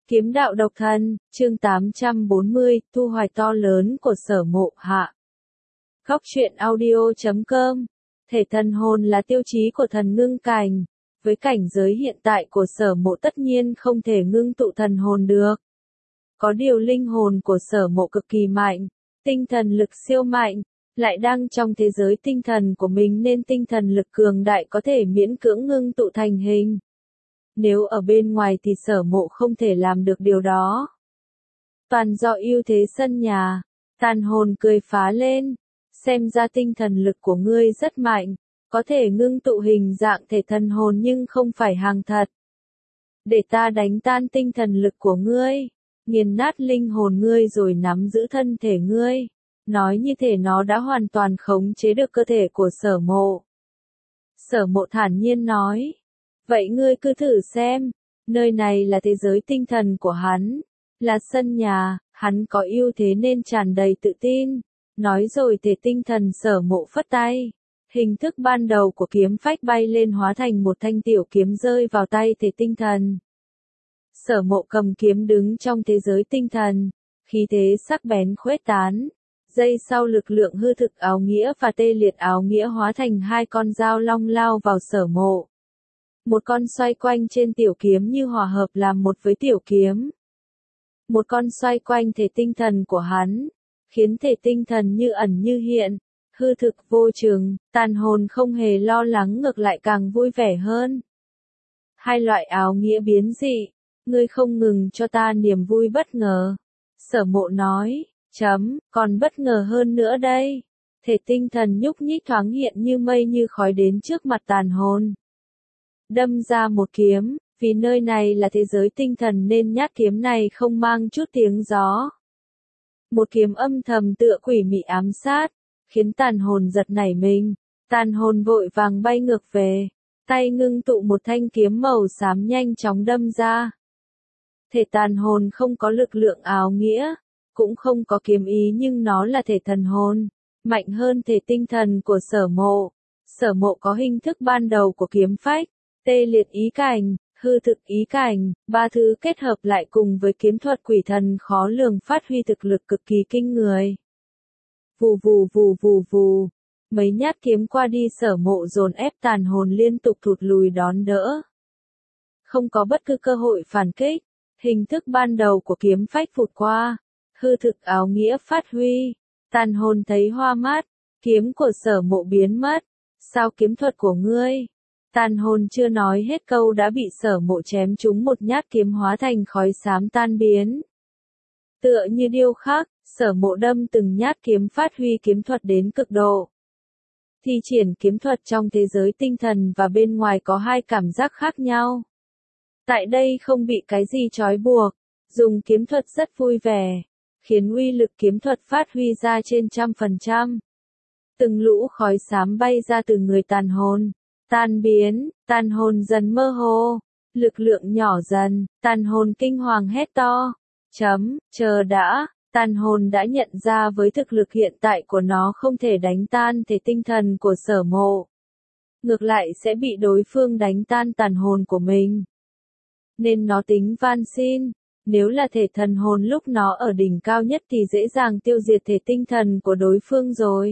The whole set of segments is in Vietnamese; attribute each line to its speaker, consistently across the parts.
Speaker 1: Kiếm đạo độc thân, chương 840, thu hoạch to lớn của Sở Mộ hạ. Góc truyện audio.com. Thể thần hồn là tiêu chí của thần ngưng cảnh. Với cảnh giới hiện tại của Sở Mộ tất nhiên không thể ngưng tụ thần hồn được. Có điều linh hồn của Sở Mộ cực kỳ mạnh, tinh thần lực siêu mạnh, lại đang trong thế giới tinh thần của mình nên tinh thần lực cường đại có thể miễn cưỡng ngưng tụ thành hình. Nếu ở bên ngoài thì Sở Mộ không thể làm được điều đó. Toàn do ưu thế sân nhà. Tàn hồn cười phá lên. Xem ra tinh thần lực của ngươi rất mạnh, có thể ngưng tụ hình dạng thể thần hồn nhưng không phải hàng thật. Để ta đánh tan tinh thần lực của ngươi, nghiền nát linh hồn ngươi rồi nắm giữ thân thể ngươi. Nói như thể nó đã hoàn toàn khống chế được cơ thể của Sở Mộ. Sở Mộ thản nhiên nói. Vậy ngươi cứ thử xem, nơi này là thế giới tinh thần của hắn, là sân nhà, hắn có ưu thế nên tràn đầy tự tin. Nói rồi thể tinh thần Sở Mộ phất tay. Hình thức ban đầu của kiếm phách bay lên hóa thành một thanh tiểu kiếm rơi vào tay thể tinh thần. Sở Mộ cầm kiếm đứng trong thế giới tinh thần, khí thế sắc bén khuếch tán. Giây sau lực lượng hư thực áo nghĩa và tê liệt áo nghĩa hóa thành hai con dao long lao vào Sở Mộ. Một con xoay quanh trên tiểu kiếm như hòa hợp làm một với tiểu kiếm. Một con xoay quanh thể tinh thần của hắn, khiến thể tinh thần như ẩn như hiện, hư thực vô chừng, tàn hồn không hề lo lắng ngược lại càng vui vẻ hơn. Hai loại áo nghĩa biến dị, ngươi không ngừng cho ta niềm vui bất ngờ. Sở Mộ nói, còn bất ngờ hơn nữa đây. Thể tinh thần nhúc nhích thoáng hiện như mây như khói đến trước mặt tàn hồn. Đâm ra một kiếm, vì nơi này là thế giới tinh thần nên nhát kiếm này không mang chút tiếng gió. Một kiếm âm thầm tựa quỷ mị ám sát, khiến tàn hồn giật nảy mình, tàn hồn vội vàng bay ngược về, tay ngưng tụ một thanh kiếm màu xám nhanh chóng đâm ra. Thể tàn hồn không có lực lượng áo nghĩa, cũng không có kiếm ý nhưng nó là thể thần hồn, mạnh hơn thể tinh thần của Sở Mộ. Sở Mộ có hình thức ban đầu của kiếm phách. Tê liệt ý cảnh, hư thực ý cảnh, ba thứ kết hợp lại cùng với kiếm thuật quỷ thần khó lường phát huy thực lực cực kỳ kinh người. Vù vù vù vù vù, mấy nhát kiếm qua đi Sở Mộ dồn ép tàn hồn liên tục thụt lùi đón đỡ. Không có bất cứ cơ hội phản kích, hình thức ban đầu của kiếm phách phụt qua, hư thực áo nghĩa phát huy, tàn hồn thấy hoa mắt, kiếm của Sở Mộ biến mất, sao kiếm thuật của ngươi? Tàn hồn chưa nói hết câu đã bị Sở Mộ chém trúng một nhát kiếm hóa thành khói xám tan biến. Tựa như điêu khắc, Sở Mộ đâm từng nhát kiếm phát huy kiếm thuật đến cực độ. Thi triển kiếm thuật trong thế giới tinh thần và bên ngoài có hai cảm giác khác nhau. Tại đây không bị cái gì trói buộc, dùng kiếm thuật rất vui vẻ, khiến uy lực kiếm thuật phát huy ra trên 100%. Từng lũ khói xám bay ra từ người tàn hồn. Tan biến, tàn hồn dần mơ hồ, lực lượng nhỏ dần, tàn hồn kinh hoàng hét to. Chờ đã, tàn hồn đã nhận ra với thực lực hiện tại của nó không thể đánh tan thể tinh thần của Sở Mộ. Ngược lại sẽ bị đối phương đánh tan tàn hồn của mình. Nên nó tính van xin, nếu là thể thần hồn lúc nó ở đỉnh cao nhất thì dễ dàng tiêu diệt thể tinh thần của đối phương rồi.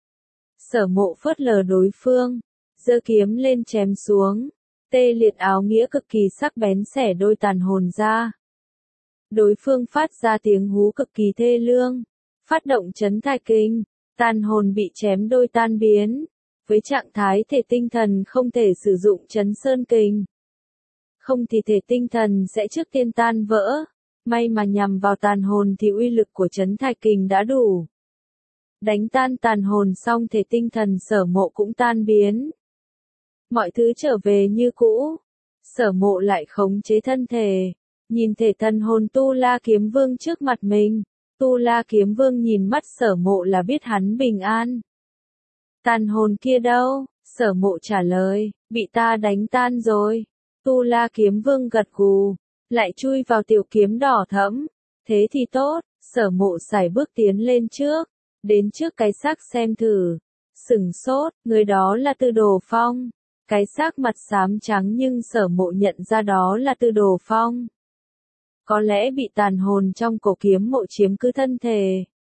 Speaker 1: Sở Mộ phớt lờ đối phương. Giơ kiếm lên chém xuống, tê liệt áo nghĩa cực kỳ sắc bén xẻ đôi tàn hồn ra. Đối phương phát ra tiếng hú cực kỳ thê lương, phát động chấn thạch kinh, tàn hồn bị chém đôi tan biến. Với trạng thái thể tinh thần không thể sử dụng chấn sơn kình. Không thì thể tinh thần sẽ trước tiên tan vỡ, may mà nhằm vào tàn hồn thì uy lực của chấn thạch kình đã đủ. Đánh tan tàn hồn xong thể tinh thần Sở Mộ cũng tan biến. Mọi thứ trở về như cũ. Sở Mộ lại khống chế thân thể. Nhìn thể thần hồn Tu La Kiếm Vương trước mặt mình. Tu La Kiếm Vương nhìn mắt Sở Mộ là biết hắn bình an. Tàn hồn kia đâu? Sở Mộ trả lời, bị ta đánh tan rồi. Tu La Kiếm Vương gật gù, lại chui vào tiểu kiếm đỏ thẫm. Thế thì tốt, Sở Mộ sải bước tiến lên trước. Đến trước cái xác xem thử. Sửng sốt, người đó là Tư Đồ Phong. Cái xác mặt xám trắng nhưng Sở Mộ nhận ra đó là Tư Đồ Phong. có lẽ bị tàn hồn trong cổ kiếm mộ chiếm cứ thân thể.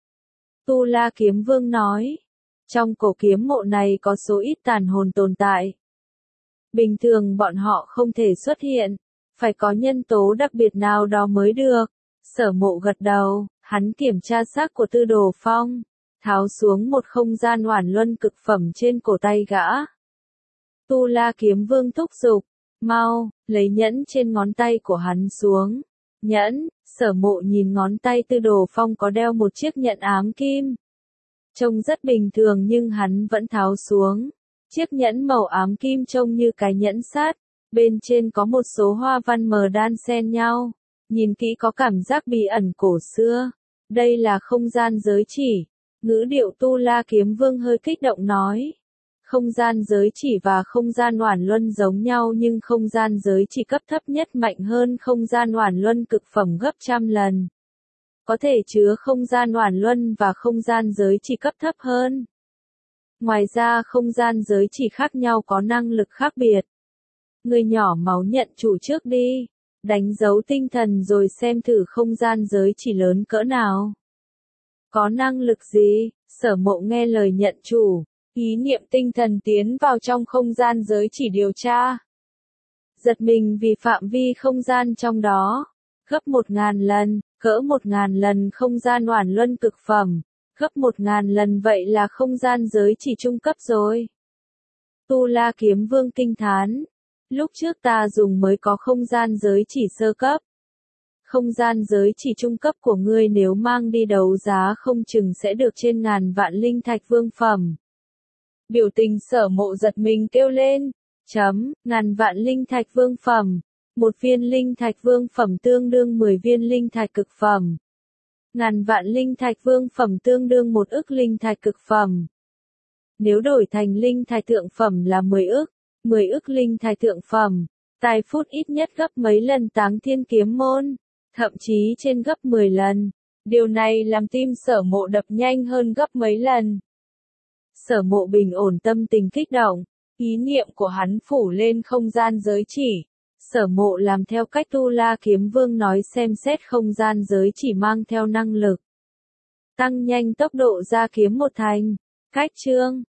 Speaker 1: Tu La Kiếm Vương nói, trong cổ kiếm mộ này có số ít tàn hồn tồn tại. Bình thường bọn họ không thể xuất hiện, phải có nhân tố đặc biệt nào đó mới được. Sở Mộ gật đầu, hắn kiểm tra xác của Tư Đồ Phong, tháo xuống một không gian oản luân cực phẩm trên cổ tay gã. Tu La Kiếm Vương thúc giục, mau, lấy nhẫn trên ngón tay của hắn xuống. Nhẫn, Sở Mộ nhìn ngón tay Tư Đồ Phong có đeo một chiếc nhẫn ám kim. Trông rất bình thường nhưng hắn vẫn tháo xuống. Chiếc nhẫn màu ám kim trông như cái nhẫn sắt, bên trên có một số hoa văn mờ đan xen nhau. Nhìn kỹ có cảm giác bí ẩn cổ xưa. Đây là không gian giới chỉ. Ngữ điệu Tu La Kiếm Vương hơi kích động nói. Không gian giới chỉ và không gian oản luân giống nhau nhưng không gian giới chỉ cấp thấp nhất mạnh hơn không gian oản luân cực phẩm gấp trăm lần. Có thể chứa không gian oản luân và không gian giới chỉ cấp thấp hơn. Ngoài ra không gian giới chỉ khác nhau có năng lực khác biệt. Người nhỏ máu nhận chủ trước đi. Đánh dấu tinh thần rồi xem thử không gian giới chỉ lớn cỡ nào. Có năng lực gì? Sở Mộ nghe lời nhận chủ. Ý niệm tinh thần tiến vào trong không gian giới chỉ điều tra. Giật mình vì phạm vi không gian trong đó. Gấp 1000 lần, cỡ 1000 lần không gian oản luân cực phẩm. Gấp 1000 lần vậy là không gian giới chỉ trung cấp rồi. Tu La Kiếm Vương kinh thán. Lúc trước ta dùng mới có không gian giới chỉ sơ cấp. Không gian giới chỉ trung cấp của ngươi nếu mang đi đấu giá không chừng sẽ được trên ngàn vạn linh thạch vương phẩm. Biểu tình Sở Mộ giật mình kêu lên. Ngàn vạn linh thạch vương phẩm. Một viên linh thạch vương phẩm tương đương 10 viên linh thạch cực phẩm. Ngàn vạn linh thạch vương phẩm tương đương 1 ức linh thạch cực phẩm. Nếu đổi thành linh thạch thượng phẩm là 10 ức. 10 ức linh thạch thượng phẩm. Tài phút ít nhất gấp mấy lần Táng Thiên Kiếm Môn. Thậm chí trên gấp 10 lần. Điều này làm tim Sở Mộ đập nhanh hơn gấp mấy lần. Sở Mộ bình ổn tâm tình kích động. Ý niệm của hắn phủ lên không gian giới chỉ. Sở Mộ làm theo cách Tu La Kiếm Vương nói xem xét không gian giới chỉ mang theo năng lực. Tăng nhanh tốc độ ra kiếm một thành. Cách chương.